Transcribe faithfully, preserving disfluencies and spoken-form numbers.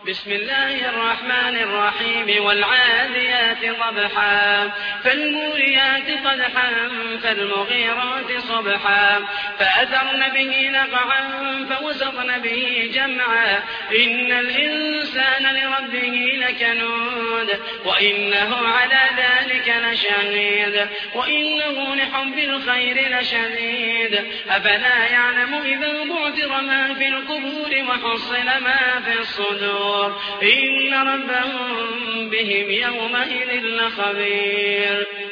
بسم الله الرحمن الرحيم والعاديات ضبحا فالموريات قدحا فالمغيرات صبحا فأثرن به نقعا فوسطن به جمعا إن الإنسان لربه لكنود وإنه على ذلك لشهيد وإنه لحب الخير لشديد أفلا يعلم إذا بعثر ما في القبور وحصل ما في الصدور إن ربهم بهم يومئذ لخبير